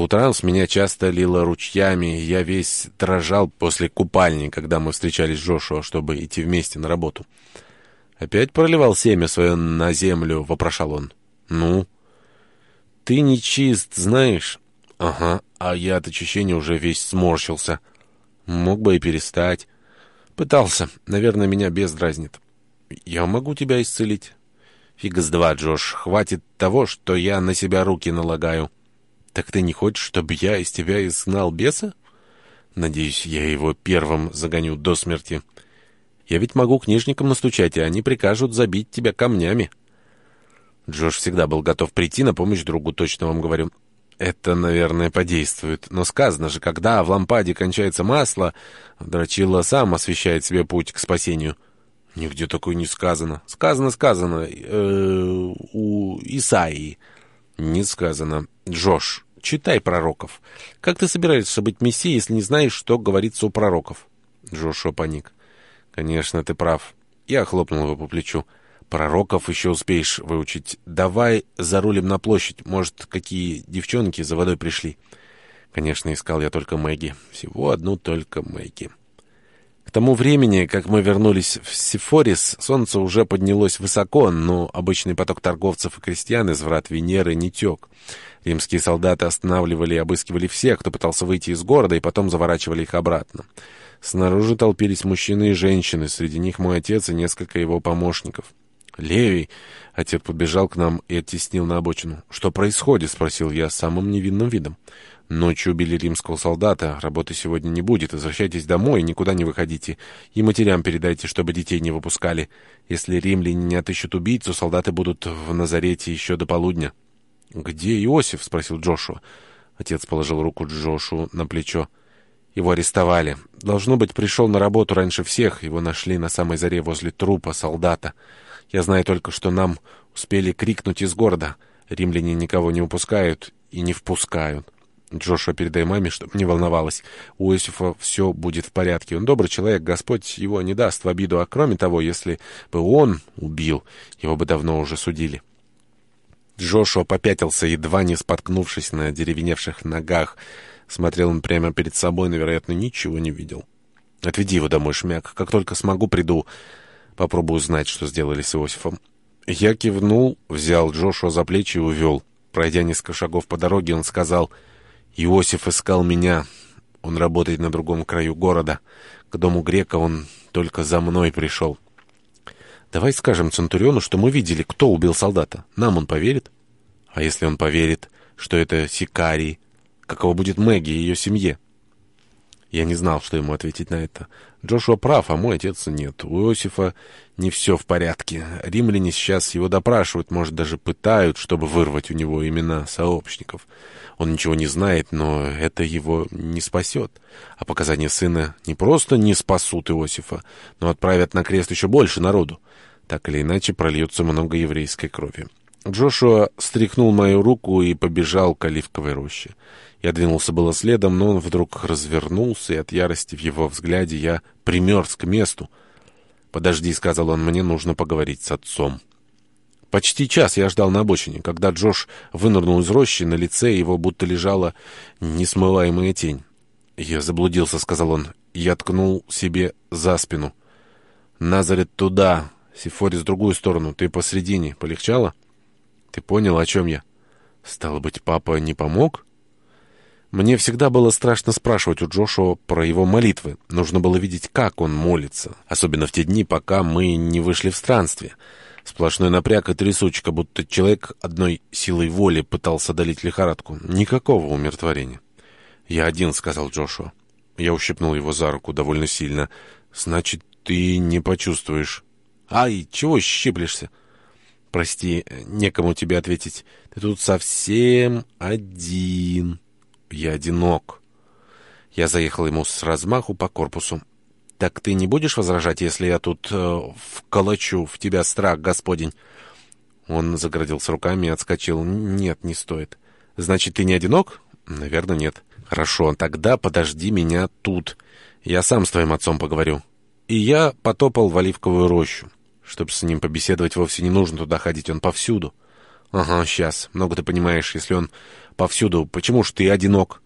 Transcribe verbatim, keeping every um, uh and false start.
утрам с меня часто лило ручьями, и я весь дрожал после купальни, когда мы встречались с Джошуа, чтобы идти вместе на работу. «Опять проливал семя свое на землю?» — вопрошал он. «Ну?» «Ты не чист, знаешь?» «Ага, а я от очищения уже весь сморщился. Мог бы и перестать». «Пытался. Наверное, меня бес дразнит». «Я могу тебя исцелить». «Фига с два, Джош. Хватит того, что я на себя руки налагаю». «Так ты не хочешь, чтобы я из тебя изгнал беса?» «Надеюсь, я его первым загоню до смерти. Я ведь могу книжникам настучать, и они прикажут забить тебя камнями». Джош всегда был готов прийти на помощь другу, точно вам говорю. Это, наверное, подействует. Но сказано же, когда в лампаде кончается масло, дрочила сам освещает себе путь к спасению. Нигде такое не сказано. Сказано, сказано. Э-э, у Исаии. Не сказано. Джош, читай пророков. Как ты собираешься быть мессией, если не знаешь, что говорится у пророков? Джошуа паник. Конечно, ты прав. Я хлопнул его по плечу. Пророков еще успеешь выучить. Давай зарулим на площадь. Может, какие девчонки за водой пришли? Конечно, искал я только Мэгги. Всего одну только Мэгги. К тому времени, как мы вернулись в Сифорис, солнце уже поднялось высоко, но обычный поток торговцев и крестьян из врат Венеры не тек. Римские солдаты останавливали и обыскивали всех, кто пытался выйти из города, и потом заворачивали их обратно. Снаружи толпились мужчины и женщины, среди них мой отец и несколько его помощников. «Левий!» — отец подбежал к нам и оттеснил на обочину. «Что происходит?» — спросил я с самым невинным видом. «Ночью убили римского солдата. Работы сегодня не будет. Возвращайтесь домой и никуда не выходите. И матерям передайте, чтобы детей не выпускали. Если римляне не отыщут убийцу, солдаты будут в Назарете еще до полудня». «Где Иосиф?» — спросил Джошуа. Отец положил руку Джошуа на плечо. «Его арестовали. Должно быть, пришел на работу раньше всех. Его нашли на самой заре возле трупа солдата. Я знаю только, что нам успели крикнуть из города. Римляне никого не упускают и не впускают. Джошуа, передай маме, чтобы не волновалась. У Иосифа все будет в порядке. Он добрый человек, Господь его не даст в обиду. А кроме того, если бы он убил, его бы давно уже судили». Джошуа попятился, едва не споткнувшись на деревеневших ногах. Смотрел он прямо перед собой, но, вероятно, ничего не видел. «Отведи его домой, Шмяк. Как только смогу, приду. Попробую узнать, что сделали с Иосифом». Я кивнул, взял Джошуа за плечи и увел. Пройдя несколько шагов по дороге, он сказал: «Иосиф искал меня. Он работает на другом краю города. К дому грека он только за мной пришел». «Давай скажем Центуриону, что мы видели, кто убил солдата. Нам он поверит?» «А если он поверит, что это Сикарий? Каково будет Мэгги и ее семье?» Я не знал, что ему ответить на это. Джошуа прав, а мой отец нет. У Иосифа не все в порядке. Римляне сейчас его допрашивают, может, даже пытают, чтобы вырвать у него имена сообщников. Он ничего не знает, но это его не спасет. А показания сына не просто не спасут Иосифа, но отправят на крест еще больше народу. Так или иначе, прольется много еврейской крови. Джошуа стряхнул мою руку и побежал к оливковой роще. Я двинулся было следом, но он вдруг развернулся, и от ярости в его взгляде я примерз к месту. «Подожди», — сказал он, — «мне нужно поговорить с отцом». Почти час я ждал на обочине. Когда Джош вынырнул из рощи, на лице его будто лежала несмываемая тень. «Я заблудился», — сказал он. Я ткнул себе за спину. «Назарет туда, Сифорис в другую сторону. Ты посредине. Полегчало?» «Ты понял, о чем я?» «Стало быть, папа не помог?» Мне всегда было страшно спрашивать у Джошуа про его молитвы. Нужно было видеть, как он молится. Особенно в те дни, пока мы не вышли в странствие. Сплошной напряг и трясучка, будто человек одной силой воли пытался одолеть лихорадку. Никакого умиротворения. «Я один», — сказал Джошуа. Я ущипнул его за руку довольно сильно. «Значит, ты не почувствуешь». «Ай, чего щиплешься?» «Прости, некому тебе ответить. Ты тут совсем один». «Я одинок». Я заехал ему с размаху по корпусу. «Так ты не будешь возражать, если я тут э, вколочу в тебя страх, Господень?» Он загородился руками и отскочил. «Нет, не стоит». «Значит, ты не одинок?» «Наверное, нет». «Хорошо, тогда подожди меня тут. Я сам с твоим отцом поговорю». И я потопал в оливковую рощу. Чтобы с ним побеседовать, вовсе не нужно туда ходить, он повсюду. «Ага, сейчас. Много ты понимаешь. Если он повсюду. Почему ж ты одинок?»